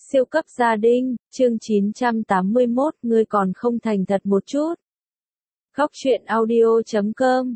Siêu cấp gia đình, chương 981, ngươi còn không thành thật một chút. Khóc chuyện audio.com.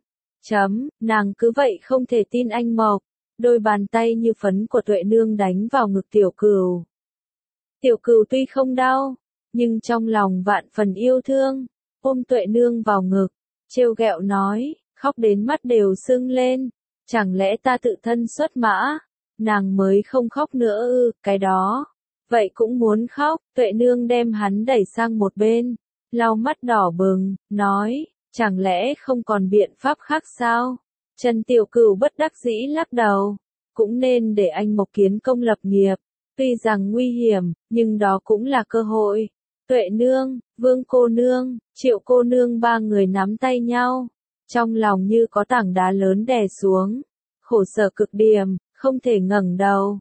Nàng cứ vậy không thể tin anh Mộc. Đôi bàn tay như phấn của Tuệ Nương đánh vào ngực Tiểu Cửu. Tiểu Cửu tuy không đau, nhưng trong lòng vạn phần yêu thương, ôm Tuệ Nương vào ngực, trêu ghẹo nói, khóc đến mắt đều sưng lên. Chẳng lẽ ta tự thân xuất mã, nàng mới không khóc nữa ư, cái đó. Vậy cũng muốn khóc, Tuệ Nương đem hắn đẩy sang một bên, lau mắt đỏ bừng, nói, chẳng lẽ không còn biện pháp khác sao? Trần Tiểu Cửu bất đắc dĩ lắc đầu, cũng nên để anh Mộc kiến công lập nghiệp, tuy rằng nguy hiểm, nhưng đó cũng là cơ hội. Tuệ Nương, Vương cô nương, Triệu cô nương ba người nắm tay nhau, trong lòng như có tảng đá lớn đè xuống, khổ sở cực điểm. Không thể ngẩng đầu,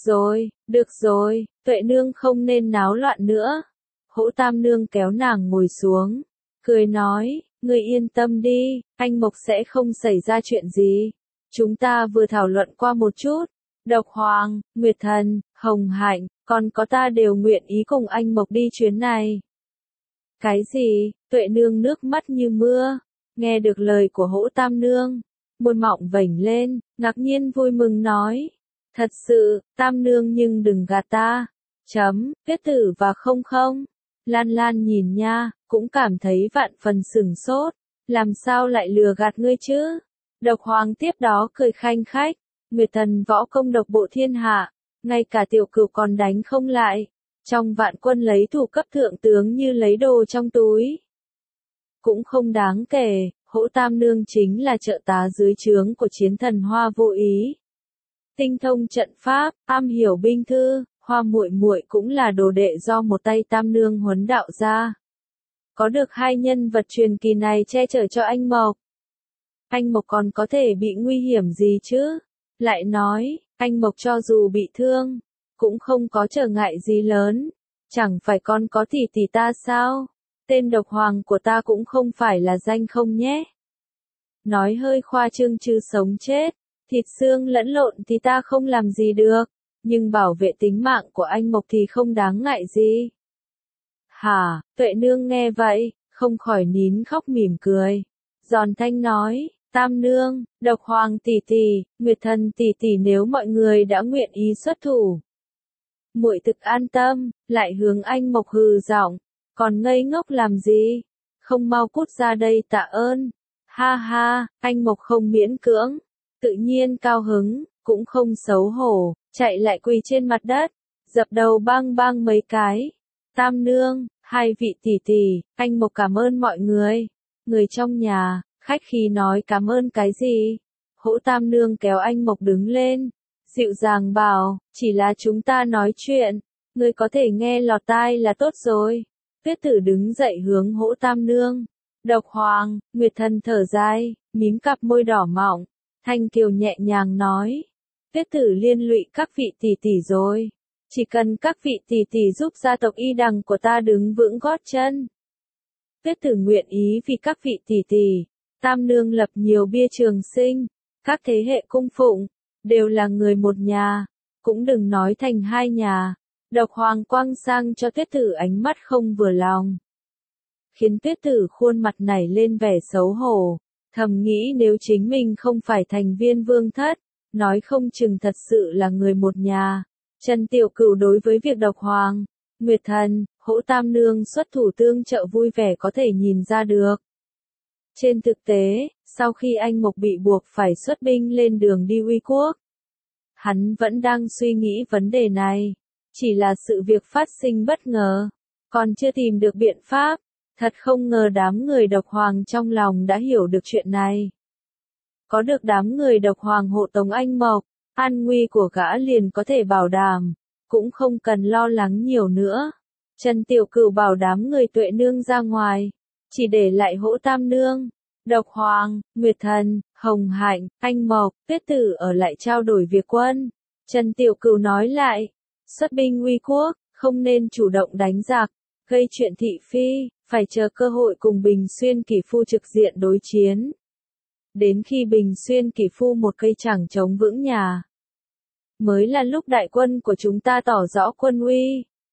được rồi, Tuệ Nương không nên náo loạn nữa. Hỗ Tam Nương kéo nàng ngồi xuống, cười nói, ngươi yên tâm đi, anh Mộc sẽ không xảy ra chuyện gì. Chúng ta vừa thảo luận qua một chút, Độc Hoàng, Nguyệt Thần, Hồng Hạnh, còn có ta đều nguyện ý cùng anh Mộc đi chuyến này. Cái gì? Tuệ Nương nước mắt như mưa, nghe được lời của Hỗ Tam Nương. Môi mọng vểnh lên, ngạc nhiên vui mừng nói. Thật sự, Tam Nương nhưng đừng gạt ta. Tuyết Tử và Không Không. Lan Lan nhìn nha, cũng cảm thấy vạn phần sửng sốt. Làm sao lại lừa gạt ngươi chứ? Độc Hoàng tiếp đó cười khanh khách. Nguyệt Thần võ công độc bộ thiên hạ. Ngay cả Tiểu Cửu còn đánh không lại. Trong vạn quân lấy thủ cấp thượng tướng như lấy đồ trong túi. Cũng không đáng kể. Hỗ Tam Nương chính là trợ tá dưới trướng của Chiến Thần Hoa Vô Ý. Tinh thông trận pháp, am hiểu binh thư, Hoa muội muội cũng là đồ đệ do một tay Tam Nương huấn đạo ra. Có được hai nhân vật truyền kỳ này che chở cho anh Mộc. Anh Mộc còn có thể bị nguy hiểm gì chứ? Lại nói, anh Mộc cho dù bị thương, cũng không có trở ngại gì lớn. Chẳng phải con có tỷ tỷ ta sao? Tên Độc Hoàng của ta cũng không phải là danh không nhé. Nói hơi khoa trương chứ sống chết, thịt xương lẫn lộn thì ta không làm gì được, nhưng bảo vệ tính mạng của anh Mộc thì không đáng ngại gì. Hả, Tuệ Nương nghe vậy, không khỏi nín khóc mỉm cười. Giòn thanh nói, Tam Nương, Độc Hoàng tỷ tỷ, Nguyệt Thần tỷ tỷ nếu mọi người đã nguyện ý xuất thủ. Muội thực an tâm, lại hướng anh Mộc hừ giọng. Còn ngây ngốc làm gì? Không mau cút ra đây tạ ơn. Ha ha, anh Mộc không miễn cưỡng, tự nhiên cao hứng, cũng không xấu hổ, chạy lại quỳ trên mặt đất, dập đầu bang bang mấy cái. Tam Nương, hai vị tỷ tỷ, anh Mộc cảm ơn mọi người. Người trong nhà, khách khí nói cảm ơn cái gì? Hỗ Tam Nương kéo anh Mộc đứng lên, dịu dàng bảo, chỉ là chúng ta nói chuyện, người có thể nghe lọt tai là tốt rồi. Tuyết Tử đứng dậy hướng Hỗ Tam Nương. Độc Hoàng, Nguyệt Thần thở dài, mím cặp môi đỏ mọng, thanh kiều nhẹ nhàng nói. Tuyết Tử liên lụy các vị tỷ tỷ rồi. Chỉ cần các vị tỷ tỷ giúp gia tộc Y Đằng của ta đứng vững gót chân. Tuyết Tử nguyện ý vì các vị tỷ tỷ, Tam Nương lập nhiều bia trường sinh, các thế hệ cung phụng, đều là người một nhà, cũng đừng nói thành hai nhà. Độc Hoàng quăng sang cho Tuyết Tử ánh mắt không vừa lòng. Khiến Tuyết Tử khuôn mặt nảy lên vẻ xấu hổ, thầm nghĩ nếu chính mình không phải thành viên vương thất, nói không chừng thật sự là người một nhà. Trần Tiểu Cửu đối với việc Độc Hoàng, Nguyệt Thần, Hỗ Tam Nương xuất thủ tương trợ vui vẻ có thể nhìn ra được. Trên thực tế, sau khi anh Mộc bị buộc phải xuất binh lên đường đi uy quốc, hắn vẫn đang suy nghĩ vấn đề này. Chỉ là sự việc phát sinh bất ngờ, còn chưa tìm được biện pháp. Thật không ngờ đám người Độc Hoàng trong lòng đã hiểu được chuyện này. Có được đám người Độc Hoàng hộ tống anh Mộc, an nguy của gã liền có thể bảo đảm, cũng không cần lo lắng nhiều nữa. Trần Tiểu Cửu bảo đám người Tuệ Nương ra ngoài, chỉ để lại Hỗ Tam Nương, Độc Hoàng, Nguyệt Thần, Hồng Hạnh, anh Mộc, Tuyết Tử ở lại trao đổi việc quân. Trần Tiểu Cửu nói lại, xuất binh uy quốc, không nên chủ động đánh giặc, gây chuyện thị phi, phải chờ cơ hội cùng Bình Xuyên Kỷ Phu trực diện đối chiến. Đến khi Bình Xuyên Kỷ Phu một cây chẳng chống vững nhà, mới là lúc đại quân của chúng ta tỏ rõ quân uy.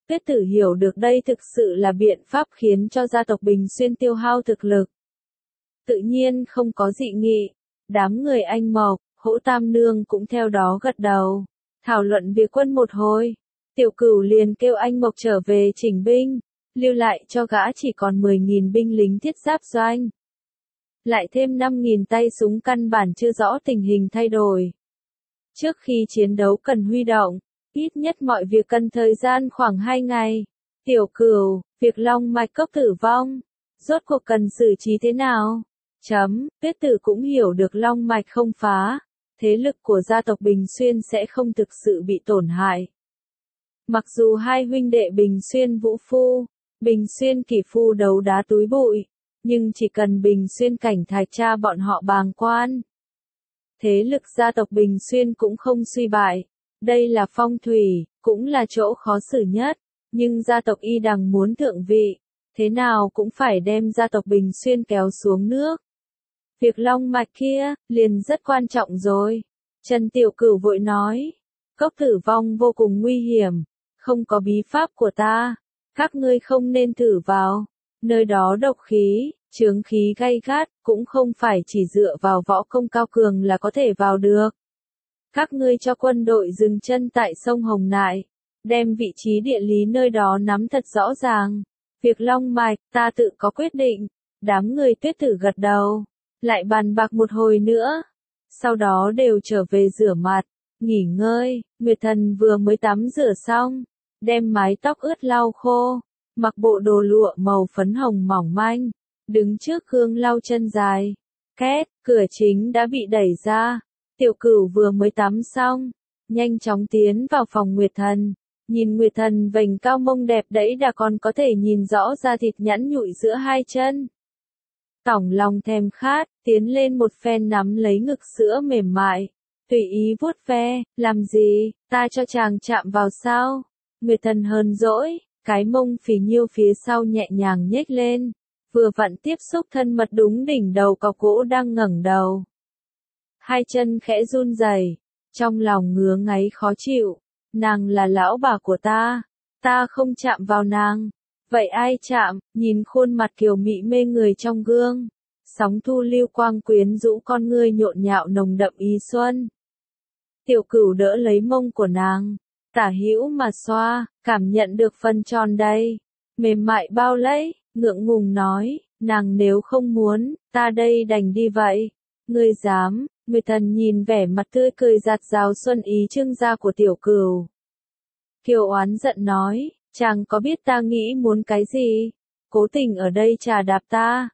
Tuyết Tử hiểu được đây thực sự là biện pháp khiến cho gia tộc Bình Xuyên tiêu hao thực lực. Tự nhiên không có dị nghị, đám người anh Mộc, Hỗ Tam Nương cũng theo đó gật đầu, thảo luận việc quân một hồi. Tiểu Cửu liền kêu anh Mộc trở về chỉnh binh, lưu lại cho gã chỉ còn 10.000 binh lính thiết giáp doanh. Lại thêm 5.000 tay súng căn bản chưa rõ tình hình thay đổi. Trước khi chiến đấu cần huy động, ít nhất mọi việc cần thời gian khoảng 2 ngày. Tiểu Cửu, việc Long Mạch Cốc tử vong, rốt cuộc cần xử trí thế nào? Tuyết Tử cũng hiểu được Long Mạch không phá, thế lực của gia tộc Bình Xuyên sẽ không thực sự bị tổn hại. Mặc dù hai huynh đệ Bình Xuyên Vũ Phu, Bình Xuyên Kỷ Phu đấu đá túi bụi, nhưng chỉ cần Bình Xuyên Cảnh Thạch cha bọn họ bàng quan, thế lực gia tộc Bình Xuyên cũng không suy bại. Đây là phong thủy, cũng là chỗ khó xử nhất, nhưng gia tộc Y Đằng muốn thượng vị, thế nào cũng phải đem gia tộc Bình Xuyên kéo xuống nước. Việc Long Mạch kia, liền rất quan trọng rồi. Trần Tiểu Cửu vội nói, cốc tử vong vô cùng nguy hiểm, không có bí pháp của ta, các ngươi không nên thử vào, nơi đó độc khí, chướng khí gay gắt, cũng không phải chỉ dựa vào võ công cao cường là có thể vào được. Các ngươi cho quân đội dừng chân tại sông Hồng Nại, đem vị trí địa lý nơi đó nắm thật rõ ràng. Việc Long Mạch, ta tự có quyết định. Đám người Tuyết Tử gật đầu, lại bàn bạc một hồi nữa. Sau đó đều trở về rửa mặt, nghỉ ngơi. Nguyệt Thần vừa mới tắm rửa xong, đem mái tóc ướt lau khô, mặc bộ đồ lụa màu phấn hồng mỏng manh, đứng trước gương lau chân dài. Két, cửa chính đã bị đẩy ra. Tiểu Cửu vừa mới tắm xong, nhanh chóng tiến vào phòng Nguyệt Thần, nhìn Nguyệt Thần vành cao mông đẹp đẫy đã còn có thể nhìn rõ da thịt nhẵn nhụi giữa hai chân. Tỏng lòng thèm khát, tiến lên một phen nắm lấy ngực sữa mềm mại, tùy ý vuốt ve, làm gì, ta cho chàng chạm vào sao? Nguyệt Thần hờn dỗi, cái mông phì nhiêu phía sau nhẹ nhàng nhếch lên, vừa vặn tiếp xúc thân mật đúng đỉnh đầu cọc gỗ đang ngẩng đầu. Hai chân khẽ run rẩy, trong lòng ngứa ngáy khó chịu, nàng là lão bà của ta không chạm vào nàng. Vậy ai chạm, nhìn khuôn mặt kiều mị mê người trong gương, sóng thu lưu quang quyến rũ con ngươi nhộn nhạo nồng đậm ý xuân. Tiểu Cửu đỡ lấy mông của nàng, tả hữu mà xoa, cảm nhận được phần tròn đầy, mềm mại bao lấy, ngượng ngùng nói, nàng nếu không muốn, ta đây đành đi vậy. Ngươi dám? Nguyệt Thần nhìn vẻ mặt tươi cười rạt rào xuân ý trưng ra của Tiểu Cửu. Kiều oán giận nói, chàng có biết ta nghĩ muốn cái gì? Cố tình ở đây trà đạp ta.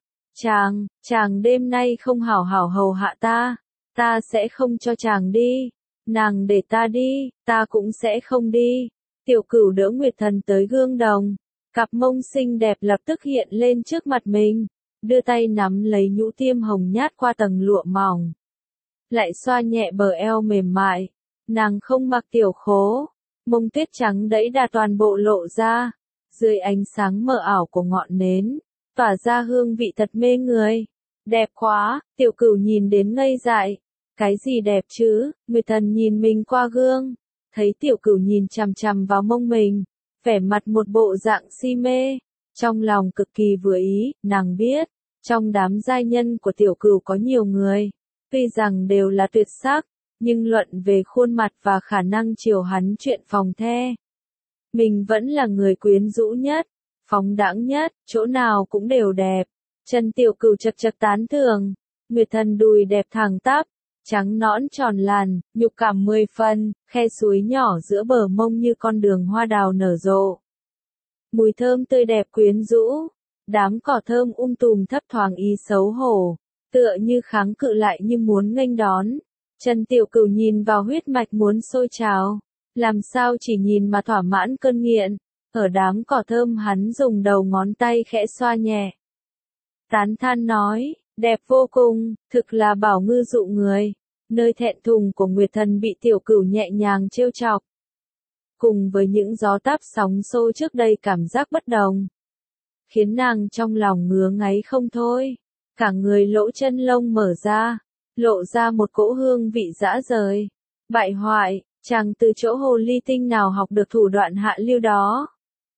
Chàng đêm nay không hảo hảo hầu hạ ta sẽ không cho chàng đi. Nàng để ta đi, ta cũng sẽ không đi. Tiểu Cửu đỡ Nguyệt Thần tới gương đồng, cặp mông xinh đẹp lập tức hiện lên trước mặt mình, đưa tay nắm lấy nhũ tiêm hồng nhát qua tầng lụa mỏng. Lại xoa nhẹ bờ eo mềm mại, nàng không mặc tiểu khố, mông tuyết trắng đẫy đà toàn bộ lộ ra, dưới ánh sáng mờ ảo của ngọn nến, tỏa ra hương vị thật mê người. Đẹp quá, Tiểu Cửu nhìn đến ngây dại. Cái gì đẹp chứ? Nguyệt Thần nhìn mình qua gương, thấy Tiểu Cửu nhìn chằm chằm vào mông mình, vẻ mặt một bộ dạng si mê, trong lòng cực kỳ vừa ý. Nàng biết, trong đám giai nhân của Tiểu Cửu có nhiều người, tuy rằng đều là tuyệt sắc, nhưng luận về khuôn mặt và khả năng chiều hắn chuyện phòng the, mình vẫn là người quyến rũ nhất, phóng đãng nhất, chỗ nào cũng đều đẹp. Chân Tiểu Cửu chật chật tán thưởng. Nguyệt Thần đùi đẹp thẳng tắp, trắng nõn tròn làn, nhục cảm 10 phần, khe suối nhỏ giữa bờ mông như con đường hoa đào nở rộ. Mùi thơm tươi đẹp quyến rũ, đám cỏ thơm tùm thấp thoáng ý xấu hổ, tựa như kháng cự lại như muốn nghênh đón. Trần Tiểu Cửu nhìn vào huyết mạch muốn sôi trào, làm sao chỉ nhìn mà thỏa mãn cơn nghiện. Ở đám cỏ thơm hắn dùng đầu ngón tay khẽ xoa nhẹ, tán than nói, đẹp vô cùng, thực là bảo ngư dụ người. Nơi thẹn thùng của Nguyệt Thần bị Tiểu Cửu nhẹ nhàng trêu chọc, cùng với những gió táp sóng xô trước đây cảm giác bất đồng, khiến nàng trong lòng ngứa ngáy không thôi. Cả người lỗ chân lông mở ra, lộ ra một cỗ hương vị dã rời. Bại hoại, chàng từ chỗ hồ ly tinh nào học được thủ đoạn hạ lưu đó?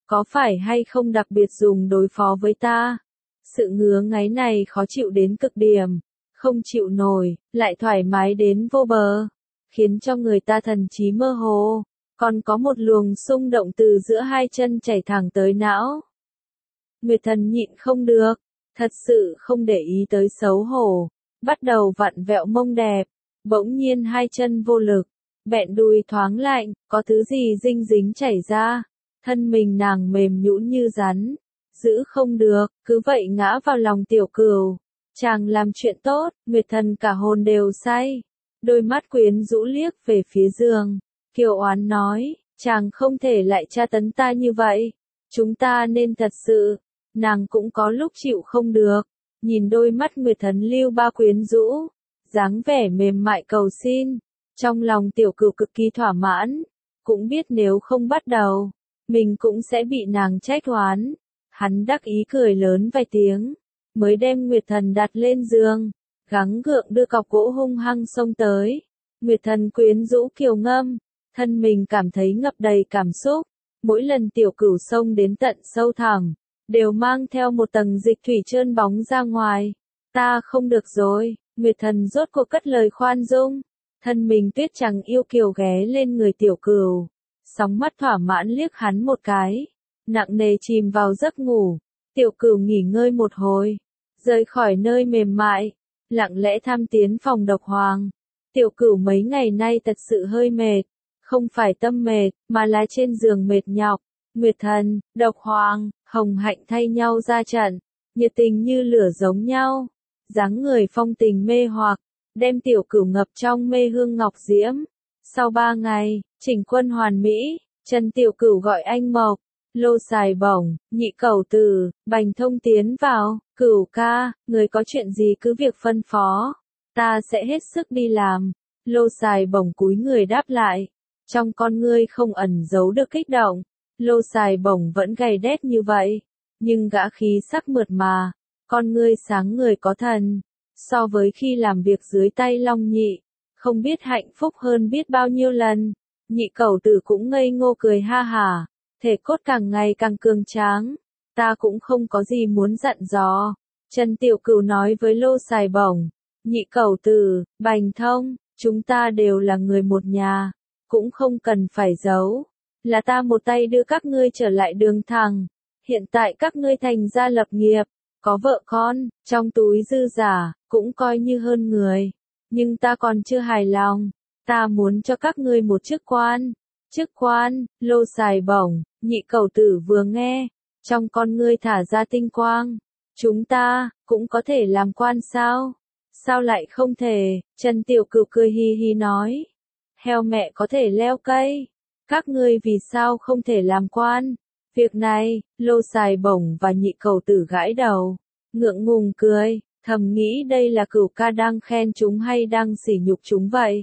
có phải hay không đặc biệt dùng đối phó với ta? Sự ngứa ngáy này khó chịu đến cực điểm, không chịu nổi, lại thoải mái đến vô bờ, khiến cho người ta thần trí mơ hồ, còn có một luồng xung động từ giữa hai chân chảy thẳng tới não. Nguyệt Thần nhịn không được, thật sự không để ý tới xấu hổ, bắt đầu vặn vẹo mông đẹp, bỗng nhiên hai chân vô lực, bẹn đùi thoáng lạnh, có thứ gì dinh dính chảy ra, thân mình nàng mềm nhũn như rắn, giữ không được, cứ vậy ngã vào lòng Tiểu Cửu. Chàng làm chuyện tốt, Nguyệt Thần cả hồn đều say, đôi mắt quyến rũ liếc về phía giường, kiều oán nói, chàng không thể lại tra tấn ta như vậy, chúng ta nên thật sự. Nàng cũng có lúc chịu không được, nhìn đôi mắt Nguyệt Thần lưu ba quyến rũ, dáng vẻ mềm mại cầu xin, trong lòng Tiểu Cửu cực kỳ thỏa mãn, cũng biết nếu không bắt đầu, mình cũng sẽ bị nàng trách oán. Hắn đắc ý cười lớn vài tiếng, mới đem Nguyệt Thần đặt lên giường, gắng gượng đưa cọc gỗ hung hăng xông tới. Nguyệt Thần quyến rũ kiều ngâm, thân mình cảm thấy ngập đầy cảm xúc, mỗi lần Tiểu Cửu xông đến tận sâu thẳm, đều mang theo một tầng dịch thủy trơn bóng ra ngoài. Ta không được rồi, Nguyệt Thần rốt cuộc cất lời khoan dung, thân mình tuyết trắng yêu kiều ghé lên người Tiểu Cửu, sóng mắt thỏa mãn liếc hắn một cái, nặng nề chìm vào giấc ngủ. Tiểu Cửu nghỉ ngơi một hồi, rời khỏi nơi mềm mại, lặng lẽ tham tiến phòng Độc Hoàng. Tiểu Cửu mấy ngày nay thật sự hơi mệt, không phải tâm mệt, mà là trên giường mệt nhọc. Nguyệt Thần, Độc Hoàng, Hồng Hạnh thay nhau ra trận, nhiệt tình như lửa giống nhau, dáng người phong tình mê hoặc, đem Tiểu Cửu ngập trong mê hương ngọc diễm. Sau 3 ngày, chỉnh quân hoàn mỹ, Trần Tiểu Cửu gọi anh Mộc, Lô Sài Bổng, Nhị Cẩu Tử, Bành Thông tiến vào. Cửu ca, người có chuyện gì cứ việc phân phó, ta sẽ hết sức đi làm. Lô Sài Bổng cúi người đáp lại, trong con ngươi không ẩn giấu được kích động. Lô Sài Bổng vẫn gầy đét như vậy, nhưng gã khí sắc mượt mà, con ngươi sáng người có thần, so với khi làm việc dưới tay Long Nhị, không biết hạnh phúc hơn biết bao nhiêu lần. Nhị Cẩu Tử cũng ngây ngô cười ha hả, thể cốt càng ngày càng cường tráng, ta cũng không có gì muốn dặn dò. Trần Tiểu Cửu nói với Lô Sài Bổng, Nhị Cẩu Tử, Bành Thông, chúng ta đều là người một nhà, cũng không cần phải giấu. Là ta một tay đưa các ngươi trở lại đường thẳng, hiện tại các ngươi thành gia lập nghiệp, có vợ con, trong túi dư giả, cũng coi như hơn người. Nhưng ta còn chưa hài lòng, ta muốn cho các ngươi một chức quan. Chức quan, Lô Sài Bổng, Nhị Cẩu Tử vừa nghe, trong con ngươi thả ra tinh quang. Chúng ta, cũng có thể làm quan sao? Sao lại không thể? Trần Tiểu Cửu cười hi hi nói. Heo mẹ có thể leo cây. Các ngươi vì sao không thể làm quan? Việc này, Lô Sài Bổng và Nhị Cẩu Tử gãi đầu, ngượng ngùng cười, thầm nghĩ đây là Cửu ca đang khen chúng hay đang sỉ nhục chúng vậy.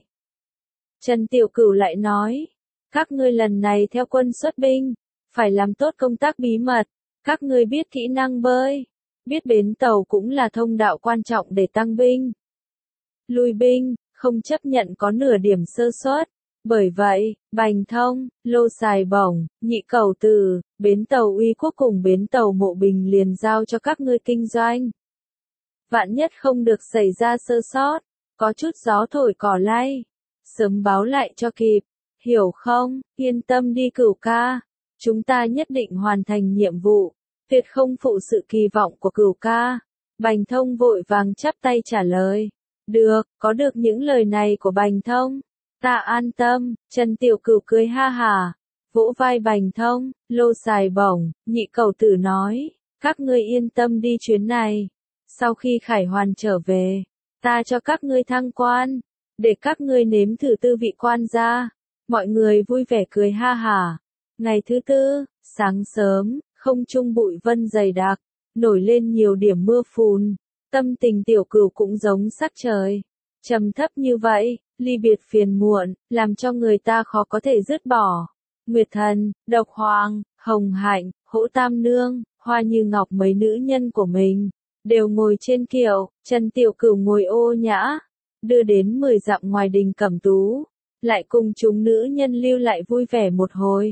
Trần Tiểu Cửu lại nói, các ngươi lần này theo quân xuất binh, phải làm tốt công tác bí mật, các ngươi biết kỹ năng bơi, biết bến tàu cũng là thông đạo quan trọng để tăng binh. Lui binh, không chấp nhận có nửa điểm sơ suất. Bởi vậy, Bành Thông, Lô Sài Bổng, Nhị Cẩu Tử, bến tàu Uy Quốc cùng bến tàu Mộ Bình liền giao cho các ngươi kinh doanh. Vạn nhất không được xảy ra sơ sót, có chút gió thổi cỏ lay, sớm báo lại cho kịp, hiểu không? Yên tâm đi Cửu ca, chúng ta nhất định hoàn thành nhiệm vụ, tuyệt không phụ sự kỳ vọng của Cửu ca. Bành Thông vội vàng chắp tay trả lời. Được, có được những lời này của Bành Thông, ta an tâm. Trần Tiểu Cửu cười ha hả, vỗ vai Bành Thông. Lô Sài Bổng, Nhị Cẩu Tử nói, các ngươi yên tâm đi chuyến này, sau khi Khải Hoàn trở về, ta cho các ngươi thăng quan, để các ngươi nếm thử tư vị quan gia. Mọi người vui vẻ cười ha hả. Ngày thứ tư, sáng sớm, không trung bụi vân dày đặc, nổi lên nhiều điểm mưa phùn. Tâm tình Tiểu Cửu cũng giống sắc trời, trầm thấp như vậy, ly biệt phiền muộn, làm cho người ta khó có thể dứt bỏ. Nguyệt Thần, Độc Hoàng, Hồng Hạnh, Hỗ Tam Nương, Hoa Như Ngọc mấy nữ nhân của mình, đều ngồi trên kiệu, Trần Tiểu Cửu ngồi ô nhã, đưa đến 10 dặm ngoài đình Cẩm Tú, lại cùng chúng nữ nhân lưu lại vui vẻ một hồi.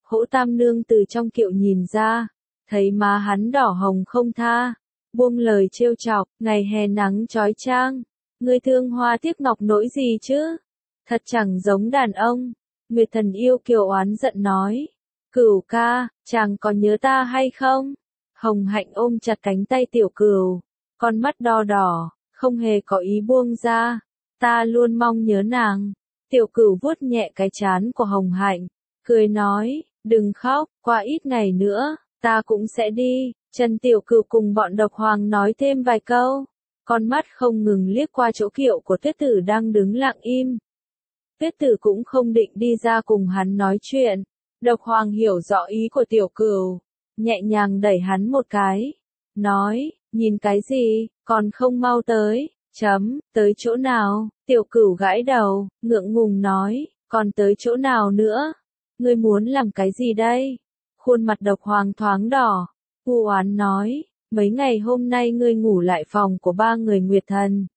Hỗ Tam Nương từ trong kiệu nhìn ra, thấy má hắn đỏ hồng không tha, buông lời trêu chọc, ngày hè nắng chói chang, ngươi thương hoa tiếc ngọc nỗi gì chứ? Thật chẳng giống đàn ông. Nguyệt Thần yêu kiều oán giận nói, Cửu ca, chàng có nhớ ta hay không? Hồng Hạnh ôm chặt cánh tay Tiểu Cửu, con mắt đo đỏ, không hề có ý buông ra, ta luôn mong nhớ nàng. Tiểu Cửu vuốt nhẹ cái trán của Hồng Hạnh, cười nói, đừng khóc, qua ít ngày nữa, ta cũng sẽ đi. Trần Tiểu Cửu cùng bọn độc hoàng nói thêm vài câu, con mắt không ngừng liếc qua chỗ kiệu của Tuyết Tử đang đứng lặng im. Tuyết Tử cũng không định đi ra cùng hắn nói chuyện. Độc hoàng hiểu rõ ý của Tiểu Cửu, nhẹ nhàng đẩy hắn một cái, nói, nhìn cái gì, còn không mau tới, tới chỗ nào? Tiểu Cửu gãi đầu, ngượng ngùng nói, còn tới chỗ nào nữa? Ngươi muốn làm cái gì đây? Khuôn mặt độc hoàng thoáng đỏ, u oán nói, mấy ngày hôm nay ngươi ngủ lại phòng của ba người Nguyệt Thần.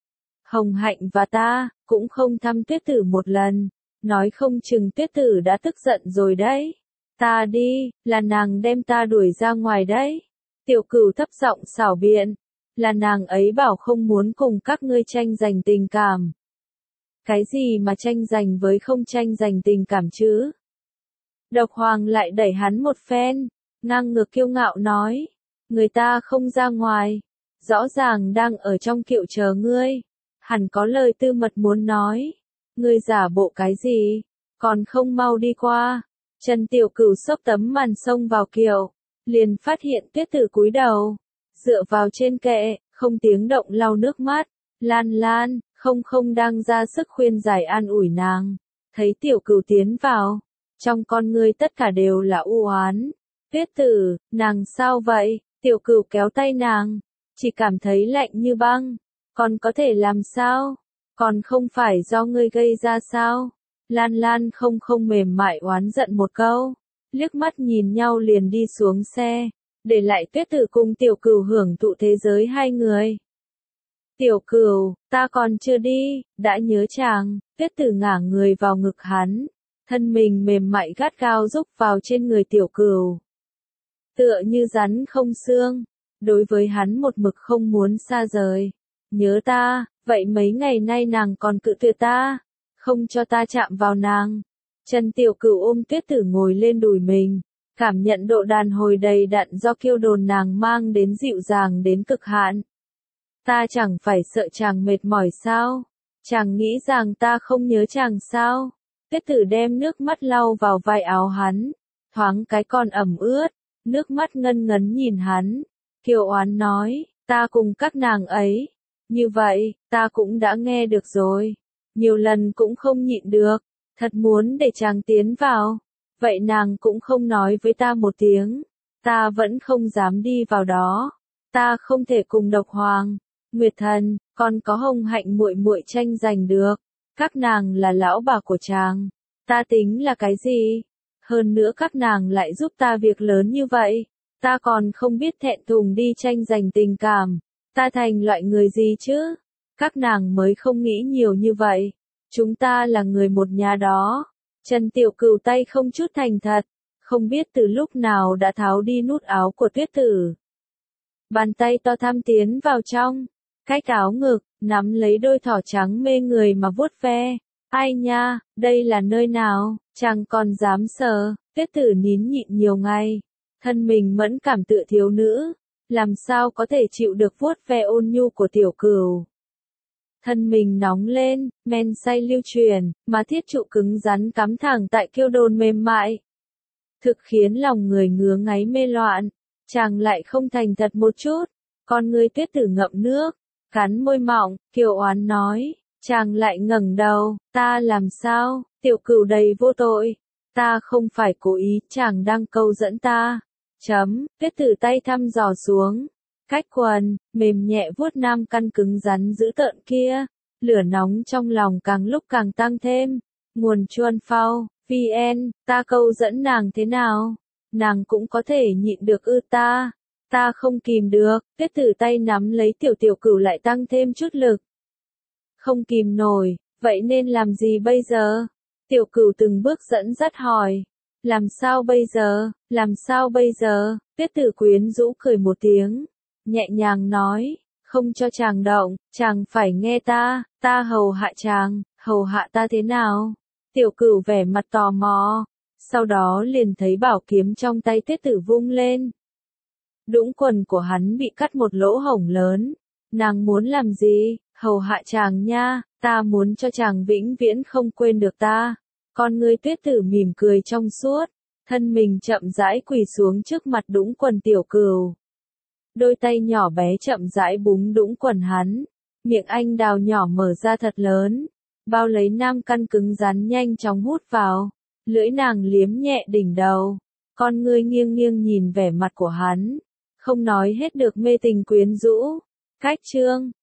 Hồng Hạnh và ta, cũng không thăm Tuyết Tử một lần, nói không chừng Tuyết Tử đã tức giận rồi đấy. Ta đi, là nàng đem ta đuổi ra ngoài đấy. Tiểu Cửu thấp giọng xảo biện, là nàng ấy bảo không muốn cùng các ngươi tranh giành tình cảm. Cái gì mà tranh giành với không tranh giành tình cảm chứ? Độc hoàng lại đẩy hắn một phen, ngang ngược kiêu ngạo nói, người ta không ra ngoài, rõ ràng đang ở trong kiệu chờ ngươi, hẳn có lời tư mật muốn nói, ngươi giả bộ cái gì, còn không mau đi qua. Trần Tiểu Cửu xốc tấm màn xông vào kiệu, liền phát hiện Tuyết Tử cúi đầu, dựa vào trên kệ, không tiếng động lau nước mắt. Lan Lan, không đang ra sức khuyên giải an ủi nàng, thấy Tiểu Cửu tiến vào, trong con ngươi tất cả đều là u oán. Tuyết Tử, nàng sao vậy? Tiểu Cửu kéo tay nàng, chỉ cảm thấy lạnh như băng. Còn có thể làm sao? Còn không phải do ngươi gây ra sao? Lan Lan không mềm mại oán giận một câu, liếc mắt nhìn nhau liền đi xuống xe, để lại Tuyết Tử cùng Tiểu Cửu hưởng thụ thế giới hai người. Tiểu Cửu, ta còn chưa đi, đã nhớ chàng. Tuyết Tử ngả người vào ngực hắn, thân mình mềm mại gắt gao rúc vào trên người Tiểu Cửu. Tựa như rắn không xương, đối với hắn một mực không muốn xa rời. Nhớ ta, vậy mấy ngày nay nàng còn cự tuyệt ta, không cho ta chạm vào nàng. Trần Tiểu Cửu ôm Tuyết Tử ngồi lên đùi mình, cảm nhận độ đàn hồi đầy đặn do kiêu đồn nàng mang đến dịu dàng đến cực hạn. Ta chẳng phải sợ chàng mệt mỏi sao? Chàng nghĩ rằng ta không nhớ chàng sao? Tuyết Tử đem nước mắt lau vào vai áo hắn, thoáng cái còn ẩm ướt, nước mắt ngân ngấn nhìn hắn. Kiều oán nói, ta cùng các nàng ấy. Như vậy, ta cũng đã nghe được rồi. Nhiều lần cũng không nhịn được, thật muốn để chàng tiến vào. Vậy nàng cũng không nói với ta một tiếng. Ta vẫn không dám đi vào đó. Ta không thể cùng độc hoàng, Nguyệt Thần, còn có Hồng Hạnh muội muội tranh giành được. Các nàng là lão bà của chàng. Ta tính là cái gì? Hơn nữa các nàng lại giúp ta việc lớn như vậy. Ta còn không biết thẹn thùng đi tranh giành tình cảm. Ta thành loại người gì chứ? Các nàng mới không nghĩ nhiều như vậy. Chúng ta là người một nhà đó. Trần Tiểu Cửu tay không chút thành thật, không biết từ lúc nào đã tháo đi nút áo của Tuyết Tử. Bàn tay to thăm tiến vào trong, cách áo ngực, nắm lấy đôi thỏ trắng mê người mà vuốt ve. Ai nha, đây là nơi nào, chàng còn dám sờ. Tuyết Tử nín nhịn nhiều ngày, thân mình mẫn cảm tựa thiếu nữ, làm sao có thể chịu được vuốt ve ôn nhu của Tiểu Cửu. Thân mình nóng lên, men say lưu truyền, mà thiết trụ cứng rắn cắm thẳng tại kiêu đồn mềm mại. Thực khiến lòng người ngứa ngáy mê loạn, chàng lại không thành thật một chút. Con ngươi Tuyết Tử ngậm nước, cắn môi mọng, Kiều oán nói, chàng lại ngẩng đầu, ta làm sao? Tiểu Cửu đầy vô tội, ta không phải cố ý, chàng đang câu dẫn ta. Tuyết Tử tay thăm dò xuống, cách quần, mềm nhẹ vuốt nam căn cứng rắn dữ tợn kia, lửa nóng trong lòng càng lúc càng tăng thêm. Nguồn Chuan Phao, VN, ta câu dẫn nàng thế nào? Nàng cũng có thể nhịn được ư ta? Ta không kìm được. Tuyết Tử tay nắm lấy Tiểu Cửu lại tăng thêm chút lực. Không kìm nổi, vậy nên làm gì bây giờ? Tiểu Cửu từng bước dẫn dắt hỏi. Làm sao bây giờ, làm sao bây giờ, Tiết Tử quyến rũ cười một tiếng, nhẹ nhàng nói, không cho chàng động, chàng phải nghe ta hầu hạ chàng, hầu hạ ta thế nào? Tiểu Cửu vẻ mặt tò mò, sau đó liền thấy bảo kiếm trong tay Tiết Tử vung lên. Đũng quần của hắn bị cắt một lỗ hổng lớn, nàng muốn làm gì? Hầu hạ chàng nha, ta muốn cho chàng vĩnh viễn không quên được ta. Con ngươi Tuyết Tử mỉm cười trong suốt, thân mình chậm rãi quỳ xuống trước mặt Đũng quần Tiểu Cửu. Đôi tay nhỏ bé chậm rãi búng Đũng quần hắn, miệng anh đào nhỏ mở ra thật lớn, bao lấy nam căn cứng rắn nhanh chóng hút vào, lưỡi nàng liếm nhẹ đỉnh đầu, con ngươi nghiêng nghiêng nhìn vẻ mặt của hắn, không nói hết được mê tình quyến rũ. Cách chương